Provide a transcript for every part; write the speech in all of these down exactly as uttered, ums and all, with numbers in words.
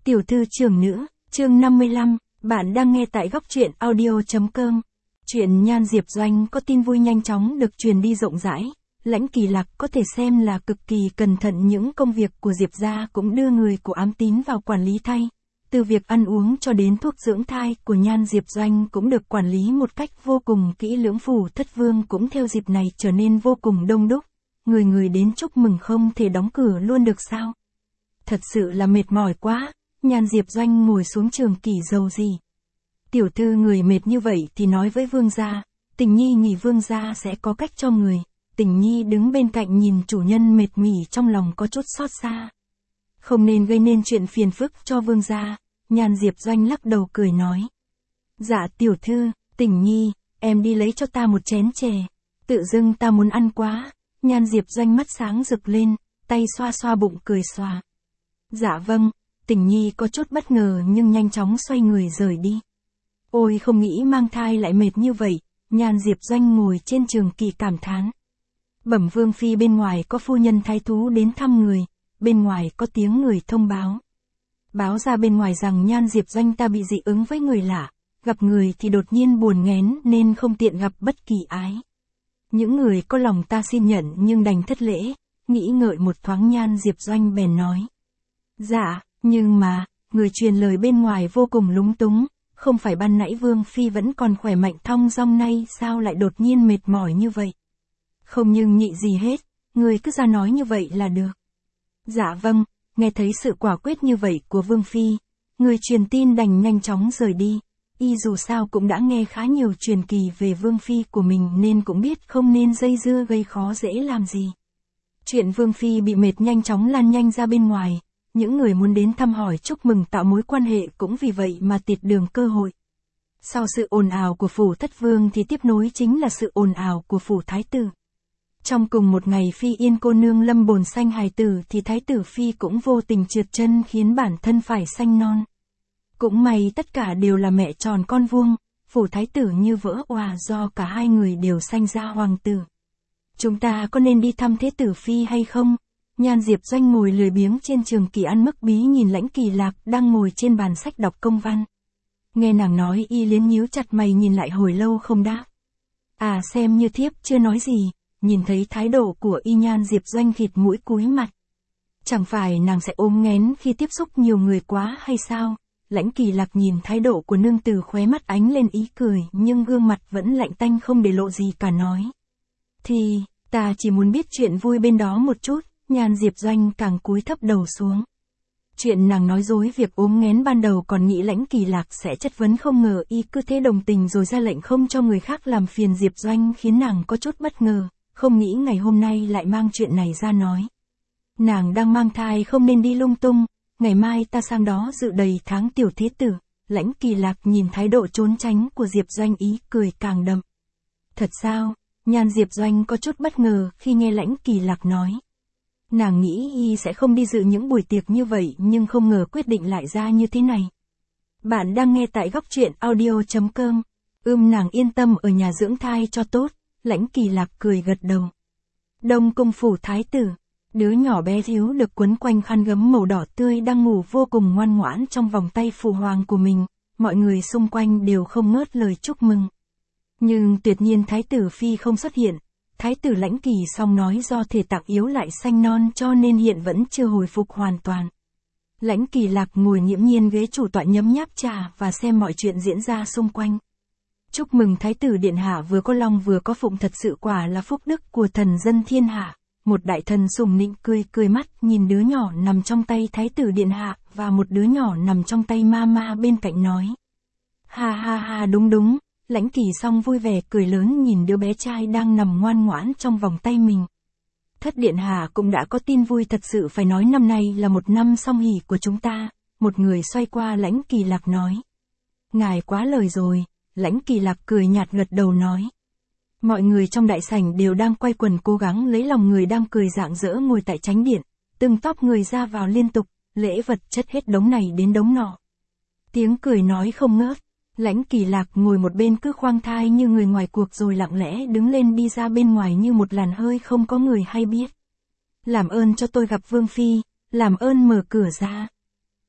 Tiểu thư trưởng nữ, chương năm mươi lăm, bạn đang nghe tại góc truyện audio chấm com. Chuyện Nhan Diệp Doanh có tin vui nhanh chóng được truyền đi rộng rãi. Lãnh Kỳ Lạc có thể xem là cực kỳ cẩn thận những công việc của Diệp gia, cũng đưa người của Ám Tín vào quản lý thay. Từ việc ăn uống cho đến thuốc dưỡng thai của Nhan Diệp Doanh cũng được quản lý một cách vô cùng kỹ lưỡng. Phủ Thất Vương cũng theo dịp này trở nên vô cùng đông đúc. Người người đến chúc mừng không thể đóng cửa luôn được sao? Thật sự là mệt mỏi quá. Nhan Diệp Doanh ngồi xuống trường kỷ dầu gì. Tiểu thư người mệt như vậy thì nói với vương gia, Tình Nhi nghỉ, vương gia sẽ có cách cho người. Tình Nhi đứng bên cạnh nhìn chủ nhân mệt mỉ, trong lòng có chút xót xa. Không nên gây nên chuyện phiền phức cho vương gia. Nhan Diệp Doanh lắc đầu cười nói. Dạ tiểu thư, Tình Nhi, em đi lấy cho ta một chén chè. Tự dưng ta muốn ăn quá. Nhan Diệp Doanh mắt sáng rực lên, tay xoa xoa bụng cười xòa. Dạ vâng. Tình Nhi có chút bất ngờ nhưng nhanh chóng xoay người rời đi. Ôi không nghĩ mang thai lại mệt như vậy. Nhan Diệp Doanh ngồi trên trường kỷ cảm thán. Bẩm vương phi, bên ngoài có phu nhân thái thú đến thăm người. Bên ngoài có tiếng người thông báo. Báo ra bên ngoài rằng Nhan Diệp Doanh ta bị dị ứng với người lạ. Gặp người thì đột nhiên buồn nghén nên không tiện gặp bất kỳ ai. Những người có lòng ta xin nhận nhưng đành thất lễ. Nghĩ ngợi một thoáng, Nhan Diệp Doanh bèn nói. Dạ. Nhưng mà, người truyền lời bên ngoài vô cùng lúng túng, không phải ban nãy vương phi vẫn còn khỏe mạnh thong dong, nay sao lại đột nhiên mệt mỏi như vậy? Không nhưng nhị gì hết, người cứ ra nói như vậy là được. Dạ vâng, nghe thấy sự quả quyết như vậy của vương phi, người truyền tin đành nhanh chóng rời đi. Y dù sao cũng đã nghe khá nhiều truyền kỳ về vương phi của mình nên cũng biết không nên dây dưa gây khó dễ làm gì. Chuyện vương phi bị mệt nhanh chóng lan nhanh ra bên ngoài. Những người muốn đến thăm hỏi chúc mừng tạo mối quan hệ cũng vì vậy mà tiệt đường cơ hội. Sau sự ồn ào của phủ Thất Vương thì tiếp nối chính là sự ồn ào của phủ Thái Tử. Trong cùng một ngày Phi Yên cô nương lâm bồn sanh hài tử thì Thái Tử Phi cũng vô tình trượt chân khiến bản thân phải sanh non. Cũng may tất cả đều là mẹ tròn con vuông, phủ Thái Tử như vỡ òa do cả hai người đều sanh ra hoàng tử. Chúng ta có nên đi thăm Thế Tử Phi hay không? Nhan Diệp Doanh ngồi lười biếng trên trường kỷ ăn mức bí nhìn Lãnh Kỳ Lạc đang ngồi trên bàn sách đọc công văn. Nghe nàng nói y liến nhíu chặt mày nhìn lại hồi lâu không đáp. À xem như thiếp chưa nói gì, nhìn thấy thái độ của y Nhan Diệp Doanh khịt mũi cúi mặt. Chẳng phải nàng sẽ ốm nghén khi tiếp xúc nhiều người quá hay sao? Lãnh Kỳ Lạc nhìn thái độ của nương tử khóe mắt ánh lên ý cười nhưng gương mặt vẫn lạnh tanh không để lộ gì cả nói. Thì, ta chỉ muốn biết chuyện vui bên đó một chút. Nhan Diệp Doanh càng cúi thấp đầu xuống. Chuyện nàng nói dối việc ốm nghén ban đầu còn nghĩ Lãnh Kỳ Lạc sẽ chất vấn, không ngờ y cứ thế đồng tình rồi ra lệnh không cho người khác làm phiền Diệp Doanh, khiến nàng có chút bất ngờ, không nghĩ ngày hôm nay lại mang chuyện này ra nói. Nàng đang mang thai không nên đi lung tung, ngày mai ta sang đó dự đầy tháng tiểu thế tử. Lãnh Kỳ Lạc nhìn thái độ trốn tránh của Diệp Doanh ý cười càng đậm. Thật sao? Nhan Diệp Doanh có chút bất ngờ khi nghe Lãnh Kỳ Lạc nói. Nàng nghĩ y sẽ không đi dự những buổi tiệc như vậy nhưng không ngờ quyết định lại ra như thế này. Bạn đang nghe tại góc truyện audio chấm com. Ưm nàng yên tâm ở nhà dưỡng thai cho tốt. Lãnh Kỳ Lạc cười gật đầu. Đông cung phủ Thái Tử. Đứa nhỏ bé thiếu được quấn quanh khăn gấm màu đỏ tươi đang ngủ vô cùng ngoan ngoãn trong vòng tay phụ hoàng của mình. Mọi người xung quanh đều không ngớt lời chúc mừng. Nhưng tuyệt nhiên Thái Tử Phi không xuất hiện. Thái tử Lãnh Kỳ Song nói do thể tạng yếu lại sanh non cho nên hiện vẫn chưa hồi phục hoàn toàn. Lãnh Kỳ Lạc ngồi nghiễm nhiên ghế chủ tọa nhấm nháp trà và xem mọi chuyện diễn ra xung quanh. Chúc mừng Thái tử điện hạ vừa có long vừa có phụng, thật sự quả là phúc đức của thần dân thiên hạ. Một đại thần sùng nịnh cười cười mắt nhìn đứa nhỏ nằm trong tay Thái tử điện hạ và một đứa nhỏ nằm trong tay mama bên cạnh nói. Ha ha ha, đúng đúng. Lãnh Kỳ Song vui vẻ cười lớn nhìn đứa bé trai đang nằm ngoan ngoãn trong vòng tay mình. Thất điện hạ cũng đã có tin vui, thật sự phải nói năm nay là một năm song hỷ của chúng ta. Một người xoay qua Lãnh Kỳ Lạc nói. Ngài quá lời rồi. Lãnh Kỳ Lạc cười nhạt gật đầu nói. Mọi người trong đại sảnh đều đang quay quần cố gắng lấy lòng người đang cười rạng rỡ ngồi tại chánh điện. Từng tóc người ra vào liên tục, lễ vật chất hết đống này đến đống nọ. Tiếng cười nói không ngớt. Lãnh Kỳ Lạc ngồi một bên cứ khoang thai như người ngoài cuộc rồi lặng lẽ đứng lên đi ra bên ngoài như một làn hơi không có người hay biết. Làm ơn cho tôi gặp Vương Phi, làm ơn mở cửa ra.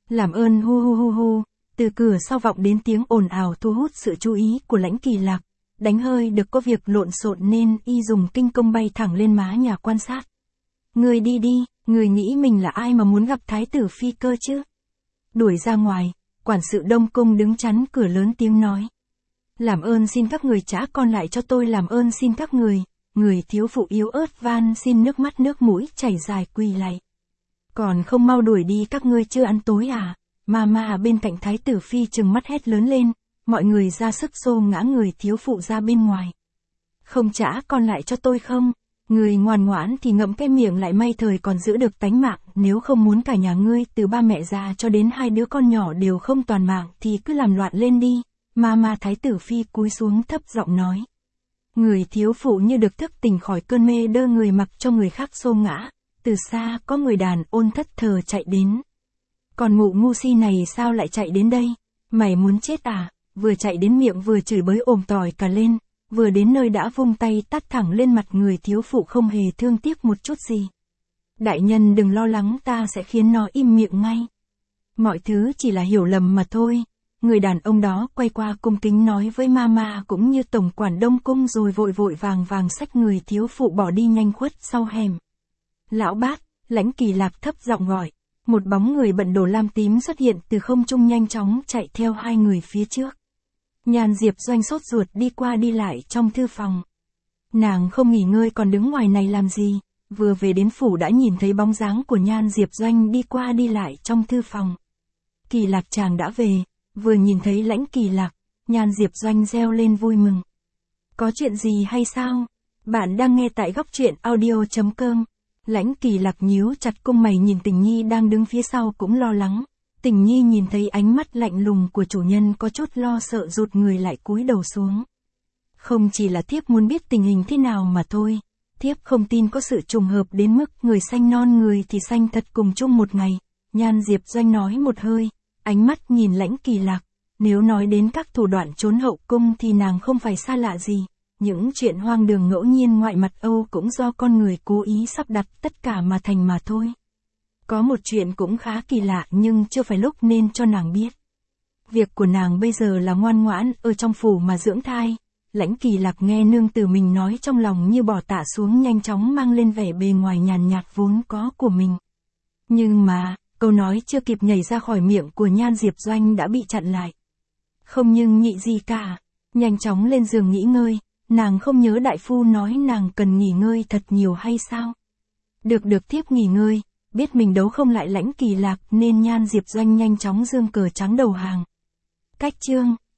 Làm ơn hu hu hu hu, từ cửa sau vọng đến tiếng ồn ào thu hút sự chú ý của Lãnh Kỳ Lạc, đánh hơi được có việc lộn xộn nên y dùng kinh công bay thẳng lên má nhà quan sát. Người đi đi, người nghĩ mình là ai mà muốn gặp Thái tử Phi cơ chứ? Đuổi ra ngoài, quản sự Đông Cung đứng chắn cửa lớn tiếng nói. Làm ơn xin các người trả con lại cho tôi, làm ơn xin các người. Người thiếu phụ yếu ớt van xin, nước mắt nước mũi chảy dài quỳ lạy. Còn không mau đuổi đi, các ngươi chưa ăn tối à? Mama bên cạnh Thái tử Phi trừng mắt hét lớn lên, mọi người ra sức xô ngã người thiếu phụ ra bên ngoài. Không trả con lại cho tôi không? Người ngoan ngoãn thì ngậm cái miệng lại, may thời còn giữ được tánh mạng, nếu không muốn cả nhà ngươi từ ba mẹ già cho đến hai đứa con nhỏ đều không toàn mạng thì cứ làm loạn lên đi. Mama Thái tử Phi cúi xuống thấp giọng nói. Người thiếu phụ như được thức tỉnh khỏi cơn mê đơ người mặc cho người khác xô ngã. Từ xa có người đàn ôn thất thờ chạy đến. Còn mụ ngu si này sao lại chạy đến đây? Mày muốn chết à? Vừa chạy đến miệng vừa chửi bới ồm tỏi cả lên, vừa đến nơi đã vung tay tát thẳng lên mặt người thiếu phụ không hề thương tiếc một chút gì. Đại nhân đừng lo lắng, ta sẽ khiến nó im miệng ngay. Mọi thứ chỉ là hiểu lầm mà thôi. Người đàn ông đó quay qua cung kính nói với Mama cũng như tổng quản Đông Cung, rồi vội vội vàng vàng xách người thiếu phụ bỏ đi nhanh khuất sau hẻm. Lão bát, Lãnh Kỳ Lạc thấp giọng gọi. Một bóng người bận đồ lam tím xuất hiện từ không trung nhanh chóng chạy theo hai người phía trước. Nhan Diệp Doanh sốt ruột đi qua đi lại trong thư phòng. Nàng không nghỉ ngơi còn đứng ngoài này làm gì, vừa về đến phủ đã nhìn thấy bóng dáng của Nhan Diệp Doanh đi qua đi lại trong thư phòng. Kỳ Lạc chàng đã về, vừa nhìn thấy Lãnh Kỳ Lạc, Nhan Diệp Doanh reo lên vui mừng. Có chuyện gì hay sao? Bạn đang nghe tại góc truyện audio chấm com. Lãnh Kỳ Lạc nhíu chặt cung mày nhìn Tình Nhi đang đứng phía sau cũng lo lắng. Tình Nhi nhìn thấy ánh mắt lạnh lùng của chủ nhân có chút lo sợ, rụt người lại cúi đầu xuống. Không chỉ là thiếp muốn biết tình hình thế nào mà thôi, thiếp không tin có sự trùng hợp đến mức người xanh non người thì xanh thật cùng chung một ngày. Nhan Diệp Doanh nói một hơi, ánh mắt nhìn Lãnh Kỳ Lạc. Nếu nói đến các thủ đoạn trốn hậu cung thì nàng không phải xa lạ gì. Những chuyện hoang đường ngẫu nhiên ngoại mặt Âu cũng do con người cố ý sắp đặt tất cả mà thành mà thôi. Có một chuyện cũng khá kỳ lạ nhưng chưa phải lúc nên cho nàng biết. Việc của nàng bây giờ là ngoan ngoãn ở trong phủ mà dưỡng thai. Lãnh Kỳ Lạc nghe nương tử mình nói trong lòng như bỏ tả xuống, nhanh chóng mang lên vẻ bề ngoài nhàn nhạt vốn có của mình. Nhưng mà, câu nói chưa kịp nhảy ra khỏi miệng của Nhan Diệp Doanh đã bị chặn lại. Không nhưng nhị gì cả, nhanh chóng lên giường nghỉ ngơi. Nàng không nhớ đại phu nói nàng cần nghỉ ngơi thật nhiều hay sao? Được được, thiếp nghỉ ngơi, biết mình đấu không lại Lãnh Kỳ Lạc nên Nhan Diệp Doanh nhanh chóng giương cờ trắng đầu hàng. Cách chương